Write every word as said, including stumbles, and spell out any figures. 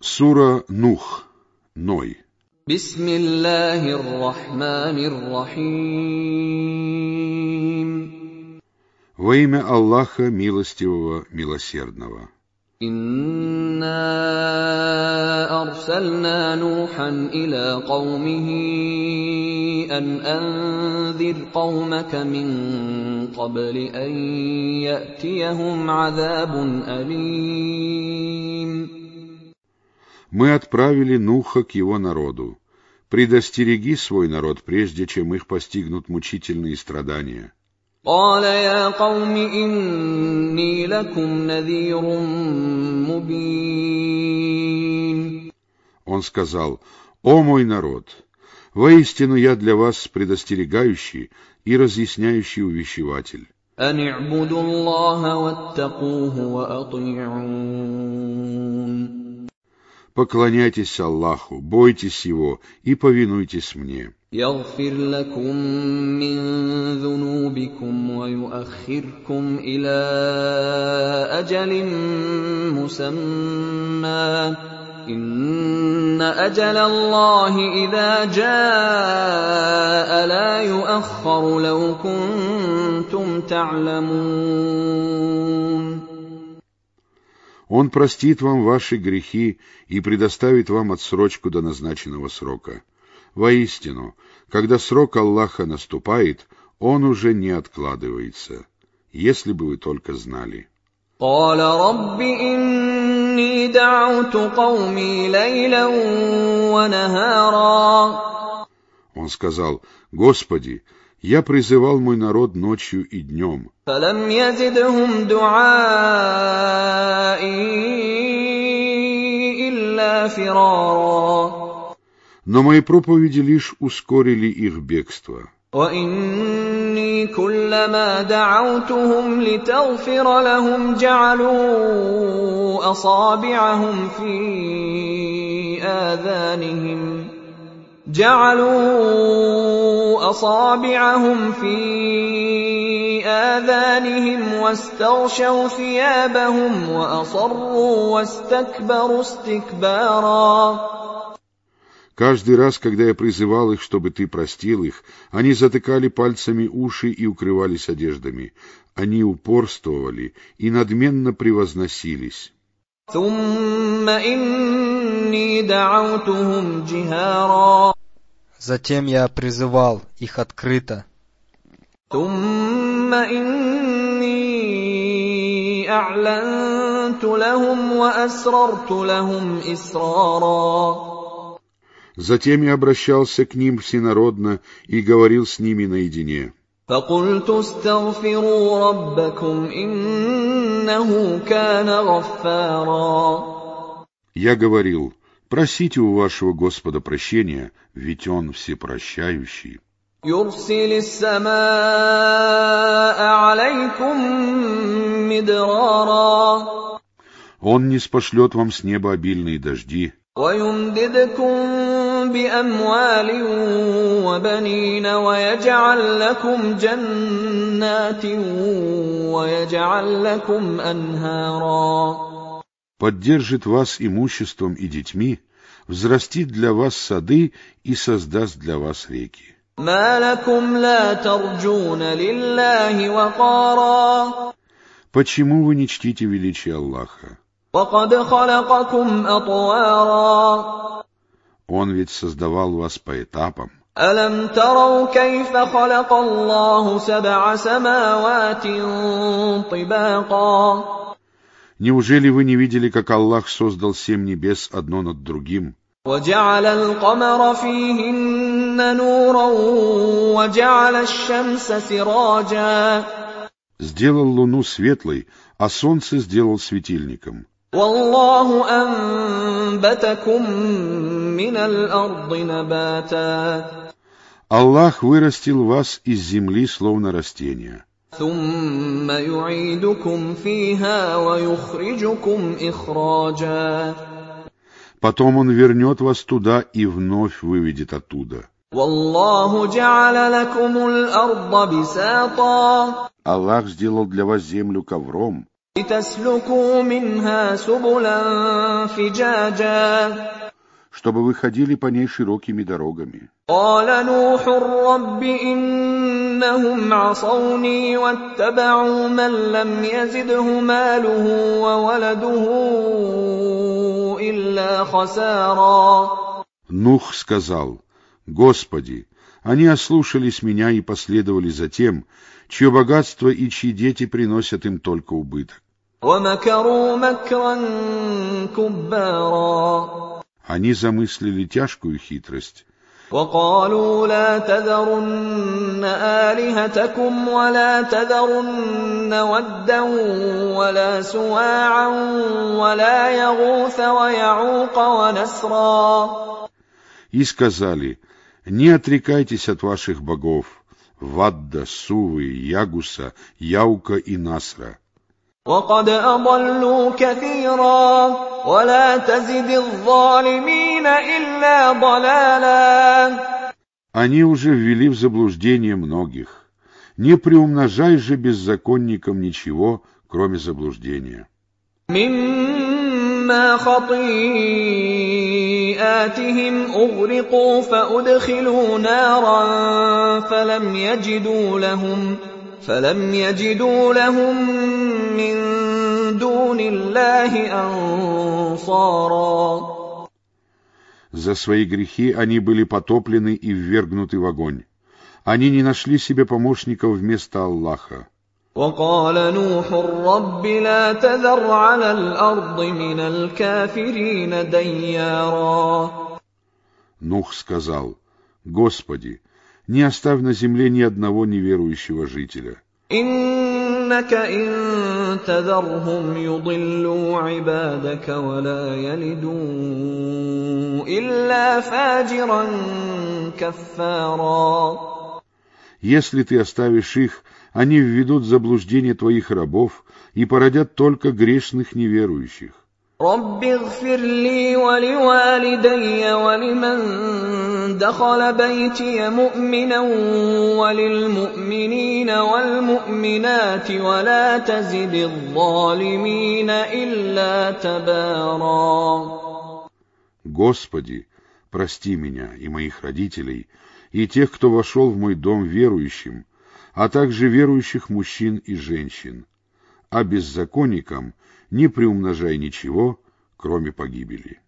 Сура Нух, Ной. Бисмиллахир рахманир рахим. Во имя Аллаха Милостивого, Милосердного. Инна арсална Нухан иля каумихи ан анзир каумака мин кабли ан я'тияхум азабун алим. Мы отправили Нуха к его народу. Предостереги свой народ, прежде чем их постигнут мучительные страдания. قال يا قوم إني لكم نذير مبين. Он сказал: «О мой народ, воистину я для вас предостерегающий и разъясняющий увещеватель. أن اعبدوا الله واتقوه وأطيعون. Поклоняйтесь Аллаху, бойтесь Его и повинуйтесь мне. يغفر لكم من ذنوبكم ويؤخركم إلى أجل مسمى إن أجل الله إذا جاء لا يؤخر لو كنتم تعلمون. Он простит вам ваши грехи и предоставит вам отсрочку до назначенного срока. Воистину, когда срок Аллаха наступает, он уже не откладывается, если бы вы только знали. قال رب إني دعوت قومي ليلا ونهارا. Он сказал: «Господи, я призывал мой народ ночью и днем. فلم يزدهم دعائي إلا فرارا. Но мои проповеди лишь ускорили их бегство. وإني كلما دعوتهم لتغفر لهم جعلوا أصابعهم في آذانهم جعلوا أصابعهم في آذانهم واستغشوا ثيابهم وأصروا واستكبروا استكبارا. Каждый раз, когда я призывал их, чтобы ты простил их, они затыкали пальцами уши и укрывались одеждами. Они упорствовали и надменно превозносились. Затем я призывал их открыто. Затем я обращался к ним всенародно и говорил с ними наедине. فَقُلْتُ اسْتَغْفِرُوا رَبَّكُمْ إِنَّهُ كَانَ غَفَّارًا. Я говорил: просите у вашего Господа прощения, ведь Он всепрощающий. يُرْسِلِ السَّمَاءَ عَلَيْكُمْ مِدْرَارًا. Он ниспошлет вам с неба обильные дожди. وَيُمْدِدْكُمْ بِأَمْوَالٍ وَبَنِينَ وَيَجْعَلْ لَكُمْ جَنَّاتٍ وَيَجْعَلْ لَكُمْ أَنْهَارًا. Поддержит вас имуществом и детьми, взрастит для вас сады и создаст для вас реки. مَا لَكُمْ لَا تَرْجُونَ لِلَّهِ وَقَارًا. Почему вы не чтите величие Аллаха? وَقَدْ خَلَقَكُمْ أَطْوَارًا. Он ведь создавал вас по этапам. أَلَمْ تَرَوْا كَيْفَ خَلَقَ اللَّهُ سَبْعَ سَمَاوَاتٍ طِبَاقًا. Неужели вы не видели, как Аллах создал семь небес одно над другим? وَجَعَلَ الْقَمَرَ فِيهِنَّ نُورًا وَجَعَلَ الشَّمْسَ سِرَاجًا. Сделал луну светлой, а солнце сделал светильником. وَاللَّهُ أَنبَتَكُم مِّنَ الْأَرْضِ نَبَاتًا. Аллах вырастил вас из земли, словно растения. ثُمَّ يُعِيدُكُمْ فِيهَا وَيُخْرِجُكُمْ إِخْرَاجًا. Потом Он вернет вас туда и вновь выведет оттуда. وَاللَّهُ جَعَلَ لَكُمُ الْأَرْضَ بِسَاطًا. Аллах сделал для вас землю ковром. لِتَسْلُكُوا مِنْهَا سُبُلًا فِجَاجًا чтобы вы ходили по ней широкими дорогами. قال نوح رب إنهم عصوني واتبعوا من لم يزده ماله وولده إلا خسارا. Нух сказал: Господи, они ослушались меня и последовали за тем, чье богатство и чьи дети приносят им только убыток. ومكروا مكرا كبارا. Они замыслили тяжкую хитрость. وقالوا لا تذرن آلهتكم ولا تذرن ودا ولا سواعا ولا يغوث ويعوق ونسرا. И сказали: не отрекайтесь от ваших богов Вадда, Сувы, Ягуса, Яука и Насра. وقد أضلوا كثيرا ولا تزد الظالمين إلا ضلالا. Они уже ввели в заблуждение многих. Не приумножай же беззаконникам ничего, кроме заблуждения. مما خطيئاتهم أغرقوا فأدخلوا نارا فلم يجدوا لهم فلم يجدوا لهم من دون الله أنصارا. За свои грехи они были потоплены и ввергнуты в огонь. Они не нашли себе помощников вместо Аллаха. وقال نوح رب لا تذر على الأرض من الكافرين ديارا. Нух сказал: Господи, не оставь на земле ни одного неверующего жителя. إنك إن تذرهم يضلوا عبادك ولا يلدوا إلا فاجرا كفارا. Если ты оставишь их, они введут в заблуждение твоих рабов и породят только грешных неверующих. رب اغفر لي ولوالدي ولمن دخل بيتي مؤمنا وللمؤمنين والمؤمنات ولا تزد الظالمين إلا تبارا. Господи, прости меня и моих родителей, и тех, кто вошел в мой дом верующим, а также верующих мужчин и женщин, а беззаконникам не приумножай ничего, кроме погибели.